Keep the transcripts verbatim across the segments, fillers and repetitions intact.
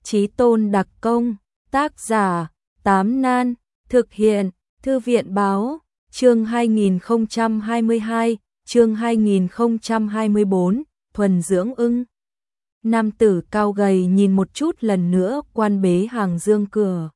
Chí tôn đặc công, tác giả, Tám Nan, thực hiện, Thư viện báo, chương hai nghìn không trăm hai mươi hai, chương hai nghìn không trăm hai mươi bốn, thuần dưỡng ưng. Nam tử cao gầy nhìn một chút lần nữa quan bế hàng dương cửa.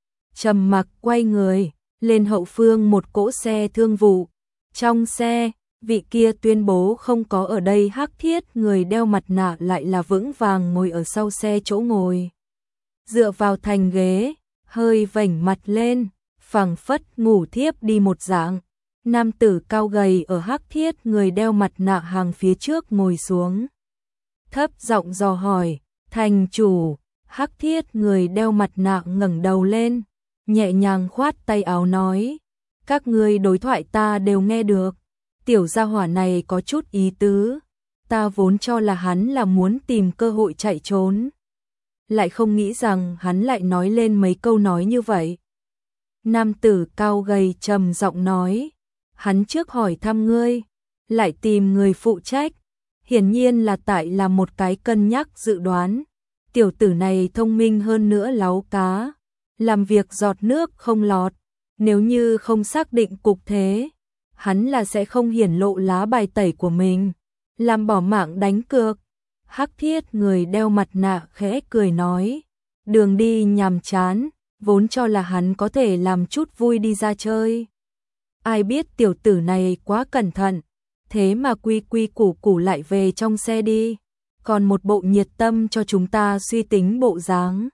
Trầm mặc quay người, lên hậu phương một cỗ xe thương vụ. Trong xe, vị kia tuyên bố không có ở đây hắc thiết người đeo mặt nạ lại là vững vàng ngồi ở sau xe chỗ ngồi. Dựa vào thành ghế, hơi vểnh mặt lên, phẳng phất ngủ thiếp đi một dạng. Nam tử cao gầy ở hắc thiết người đeo mặt nạ hàng phía trước ngồi xuống. Thấp giọng dò hỏi, thành chủ. Hắc thiết người đeo mặt nạ ngẩng đầu lên, nhẹ nhàng khoát tay áo nói, các ngươi đối thoại ta đều nghe được. Tiểu gia hỏa này có chút ý tứ, ta vốn cho là hắn là muốn tìm cơ hội chạy trốn. Lại không nghĩ rằng hắn lại nói lên mấy câu nói như vậy. Nam tử cao gầy trầm giọng nói, hắn trước hỏi thăm ngươi, lại tìm người phụ trách, hiển nhiên là tại là một cái cân nhắc dự đoán. Tiểu tử này thông minh hơn nữa láu cá, làm việc giọt nước không lọt, nếu như không xác định cục thế, hắn là sẽ không hiển lộ lá bài tẩy của mình, làm bỏ mạng đánh cược. Hắc thiết người đeo mặt nạ khẽ cười nói, đường đi nhàm chán, vốn cho là hắn có thể làm chút vui đi ra chơi. Ai biết tiểu tử này quá cẩn thận, thế mà quy quy củ củ lại về trong xe đi, còn một bộ nhiệt tâm cho chúng ta suy tính bộ dáng.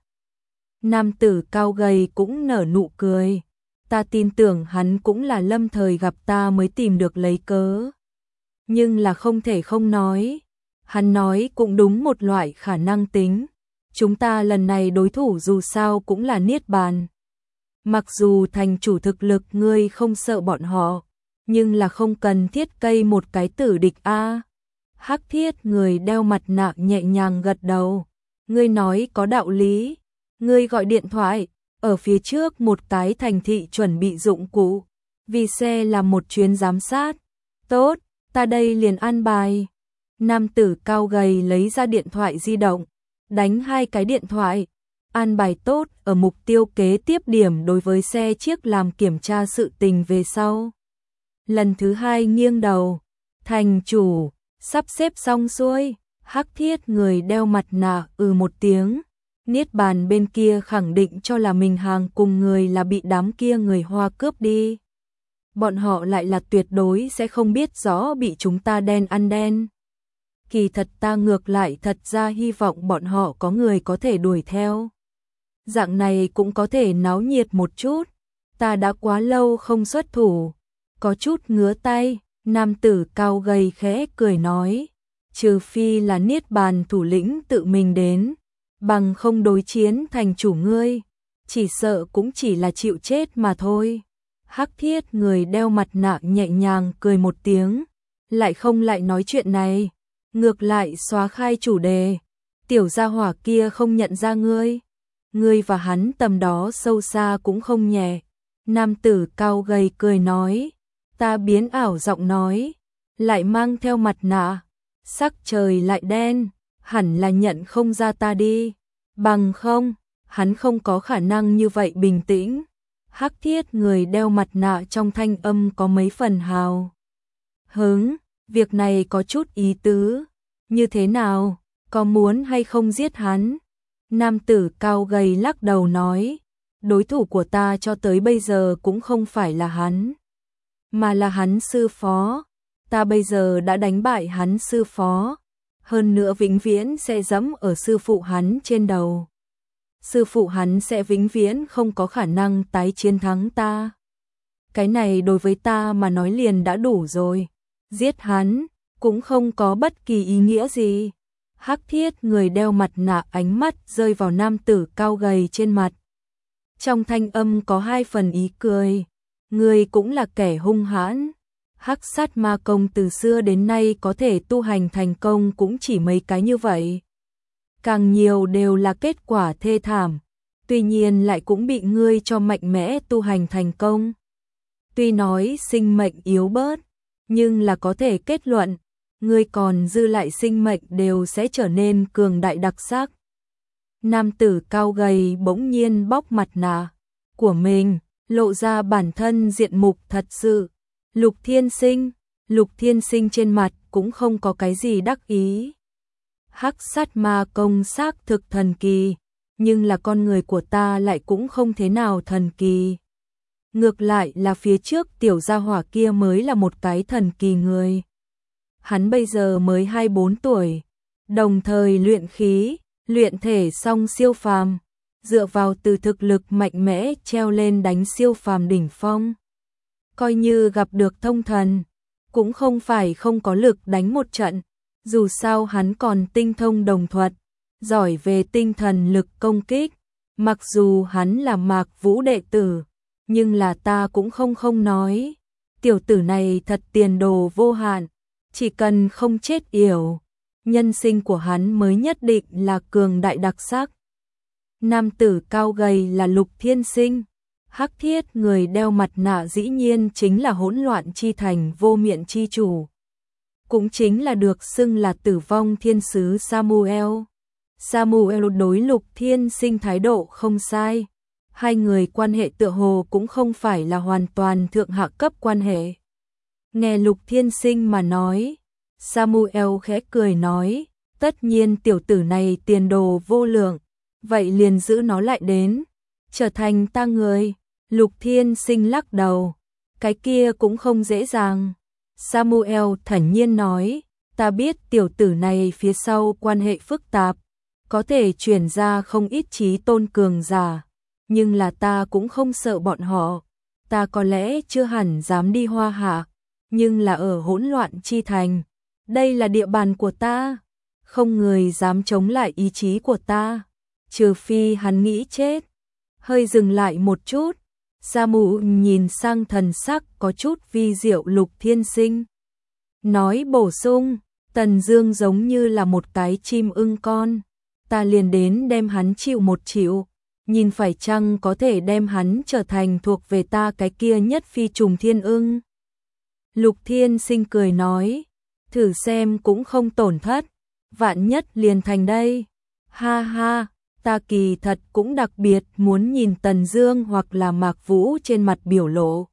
Nam tử cao gầy cũng nở nụ cười, ta tin tưởng hắn cũng là lâm thời gặp ta mới tìm được lấy cớ. Nhưng là không thể không nói, hắn nói cũng đúng một loại khả năng tính. Chúng ta lần này đối thủ dù sao cũng là Niết Bàn. Mặc dù thành chủ thực lực ngươi không sợ bọn họ, nhưng là không cần thiết cây một cái tử địch a. Hắc thiết người đeo mặt nạ nhẹ nhàng gật đầu, ngươi nói có đạo lý. Ngươi gọi điện thoại, ở phía trước một cái thành thị chuẩn bị dụng cụ, vì xe làm một chuyến giám sát. Tốt, ta đây liền an bài. Nam tử cao gầy lấy ra điện thoại di động, đánh hai cái điện thoại, an bài tốt ở mục tiêu kế tiếp điểm đối với xe chiếc làm kiểm tra sự tình về sau. Lần thứ hai nghiêng đầu, thành chủ, sắp xếp xong xuôi. Hắc thiết người đeo mặt nạ ừ một tiếng. Niết Bàn bên kia khẳng định cho là mình hàng cùng người là bị đám kia người Hoa cướp đi. Bọn họ lại là tuyệt đối sẽ không biết rõ bị chúng ta đen ăn đen. Kỳ thật ta ngược lại thật ra hy vọng bọn họ có người có thể đuổi theo. Dạng này cũng có thể náo nhiệt một chút. Ta đã quá lâu không xuất thủ, có chút ngứa tay. Nam tử cao gầy khẽ cười nói, trừ phi là Niết Bàn thủ lĩnh tự mình đến, bằng không đối chiến thành chủ ngươi, chỉ sợ cũng chỉ là chịu chết mà thôi. Hắc thiết người đeo mặt nạ nhẹ nhàng cười một tiếng, lại không lại nói chuyện này, ngược lại xóa khai chủ đề. Tiểu gia hỏa kia không nhận ra ngươi, ngươi và hắn tầm đó sâu xa cũng không nhẹ. Nam tử cao gầy cười nói, ta biến ảo giọng nói, lại mang theo mặt nạ, sắc trời lại đen, hẳn là nhận không ra ta đi, bằng không, hắn không có khả năng như vậy bình tĩnh. Hắc thiết người đeo mặt nạ trong thanh âm có mấy phần hào hứng, việc này có chút ý tứ, như thế nào, có muốn hay không giết hắn? Nam tử cao gầy lắc đầu nói, đối thủ của ta cho tới bây giờ cũng không phải là hắn, mà là hắn sư phó. Ta bây giờ đã đánh bại hắn sư phó, hơn nữa vĩnh viễn sẽ dẫm ở sư phụ hắn trên đầu. Sư phụ hắn sẽ vĩnh viễn không có khả năng tái chiến thắng ta. Cái này đối với ta mà nói liền đã đủ rồi. Giết hắn cũng không có bất kỳ ý nghĩa gì. Hắc thiết người đeo mặt nạ ánh mắt rơi vào nam tử cao gầy trên mặt. Trong thanh âm có hai phần ý cười. Ngươi cũng là kẻ hung hãn. Hắc sát ma công từ xưa đến nay có thể tu hành thành công cũng chỉ mấy cái như vậy. Càng nhiều đều là kết quả thê thảm, tuy nhiên lại cũng bị ngươi cho mạnh mẽ tu hành thành công. Tuy nói sinh mệnh yếu bớt, nhưng là có thể kết luận, ngươi còn dư lại sinh mệnh đều sẽ trở nên cường đại đặc sắc. Nam tử cao gầy bỗng nhiên bóc mặt nạ của mình, lộ ra bản thân diện mục thật sự. Lục Thiên Sinh, Lục Thiên Sinh trên mặt cũng không có cái gì đắc ý. Hắc sát ma công xác thực thần kỳ, nhưng là con người của ta lại cũng không thế nào thần kỳ. Ngược lại là phía trước tiểu gia hỏa kia mới là một cái thần kỳ người. Hắn bây giờ mới hai mươi bốn tuổi, đồng thời luyện khí, luyện thể song siêu phàm, dựa vào từ thực lực mạnh mẽ treo lên đánh siêu phàm đỉnh phong. Coi như gặp được thông thần, cũng không phải không có lực đánh một trận, dù sao hắn còn tinh thông đồng thuật, giỏi về tinh thần lực công kích. Mặc dù hắn là Mạc Vũ đệ tử, nhưng là ta cũng không không nói. Tiểu tử này thật tiền đồ vô hạn, chỉ cần không chết yểu, nhân sinh của hắn mới nhất định là cường đại đặc sắc. Nam tử cao gầy là Lục Thiên Sinh. Hắc thiết người đeo mặt nạ dĩ nhiên chính là hỗn loạn chi thành vô miện chi chủ. Cũng chính là được xưng là tử vong thiên sứ Samuel. Samuel đối Lục Thiên Sinh thái độ không sai. Hai người quan hệ tựa hồ cũng không phải là hoàn toàn thượng hạ cấp quan hệ. Nghe Lục Thiên Sinh mà nói, Samuel khẽ cười nói, tất nhiên tiểu tử này tiền đồ vô lượng, vậy liền giữ nó lại đến, trở thành ta người. Lục Thiên Sinh lắc đầu, cái kia cũng không dễ dàng. Samuel thản nhiên nói, ta biết tiểu tử này phía sau quan hệ phức tạp, có thể truyền ra không ít chí tôn cường giả, nhưng là ta cũng không sợ bọn họ. Ta có lẽ chưa hẳn dám đi Hoa Hạ, nhưng là ở hỗn loạn chi thành, đây là địa bàn của ta, không người dám chống lại ý chí của ta, trừ phi hắn nghĩ chết. Hơi dừng lại một chút, Samu nhìn sang thần sắc có chút vi diệu Lục Thiên Sinh. Nói bổ sung, Tần Dương giống như là một cái chim ưng con, ta liền đến đem hắn chịu một chịu, nhìn phải chăng có thể đem hắn trở thành thuộc về ta cái kia nhất phi trùng thiên ưng. Lục Thiên Sinh cười nói, thử xem cũng không tổn thất, vạn nhất liền thành đây. Ha ha, ta kỳ thật cũng đặc biệt muốn nhìn Tần Dương hoặc là Mạc Vũ trên mặt biểu lộ.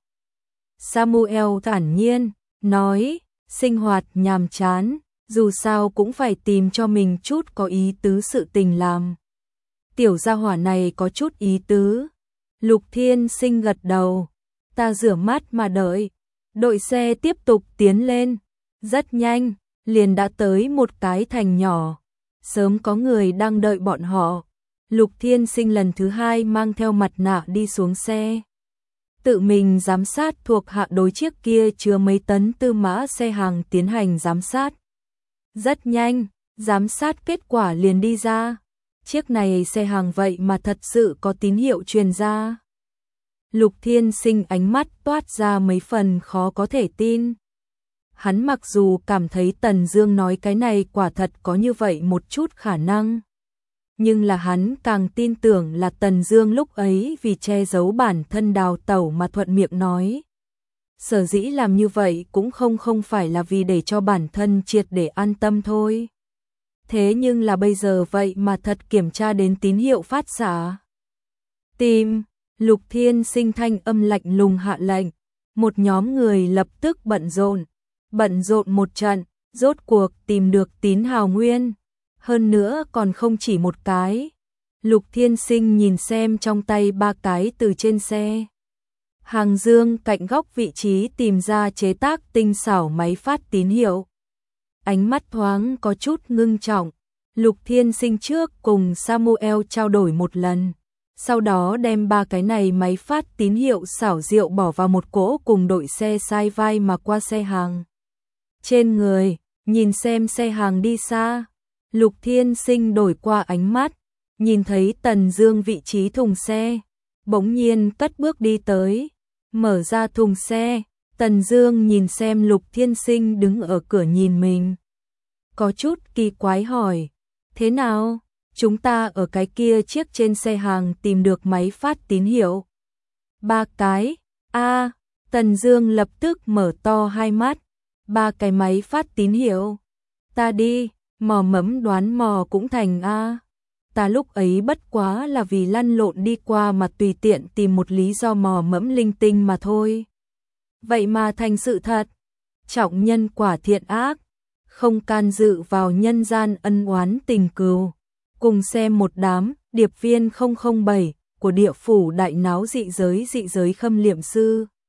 Samuel thản nhiên nói, sinh hoạt nhàm chán, dù sao cũng phải tìm cho mình chút có ý tứ sự tình làm. Tiểu gia hỏa này có chút ý tứ. Lục Thiên Sinh gật đầu, ta rửa mắt mà đợi. Đội xe tiếp tục tiến lên, rất nhanh, liền đã tới một cái thành nhỏ. Sớm có người đang đợi bọn họ. Lục Thiên Sinh lần thứ hai mang theo mặt nạ đi xuống xe. Tự mình giám sát thuộc hạ đối chiếc kia chứa mấy tấn tư mã xe hàng tiến hành giám sát. Rất nhanh, giám sát kết quả liền đi ra. Chiếc này xe hàng vậy mà thật sự có tín hiệu truyền ra. Lục Thiên Sinh ánh mắt toát ra mấy phần khó có thể tin. Hắn mặc dù cảm thấy Tần Dương nói cái này quả thật có như vậy một chút khả năng, nhưng là hắn càng tin tưởng là Tần Dương lúc ấy vì che giấu bản thân đào tẩu mà thuận miệng nói. Sở dĩ làm như vậy cũng không không phải là vì để cho bản thân triệt để an tâm thôi. Thế nhưng là bây giờ vậy mà thật kiểm tra đến tín hiệu phát xạ. Tìm, Lục Thiên Sinh thanh âm lạnh lùng hạ lệnh, một nhóm người lập tức bận rộn, bận rộn một trận, rốt cuộc tìm được tín hào nguyên. Hơn nữa còn không chỉ một cái. Lục Thiên Sinh nhìn xem trong tay ba cái từ trên xe hàng dương cạnh góc vị trí tìm ra chế tác tinh xảo máy phát tín hiệu. Ánh mắt thoáng có chút ngưng trọng. Lục Thiên Sinh trước cùng Samuel trao đổi một lần, sau đó đem ba cái này máy phát tín hiệu xảo diệu bỏ vào một cỗ cùng đội xe sai vai mà qua xe hàng. Trên người, nhìn xem xe hàng đi xa. Lục Thiên Sinh đổi qua ánh mắt, nhìn thấy Tần Dương vị trí thùng xe, bỗng nhiên cất bước đi tới, mở ra thùng xe. Tần Dương nhìn xem Lục Thiên Sinh đứng ở cửa nhìn mình, có chút kỳ quái hỏi, thế nào, chúng ta ở cái kia chiếc trên xe hàng tìm được máy phát tín hiệu? Ba cái, a Tần Dương lập tức mở to hai mắt, ba cái máy phát tín hiệu, ta đi. Mò mẫm đoán mò cũng thành a. ta lúc ấy bất quá là vì lăn lộn đi qua mà tùy tiện tìm một lý do mò mẫm linh tinh mà thôi. Vậy mà thành sự thật, trọng nhân quả thiện ác, không can dự vào nhân gian ân oán tình cừu. Cùng xem một đám điệp viên không không bảy của địa phủ đại náo dị giới dị giới Khâm Liệm Sư.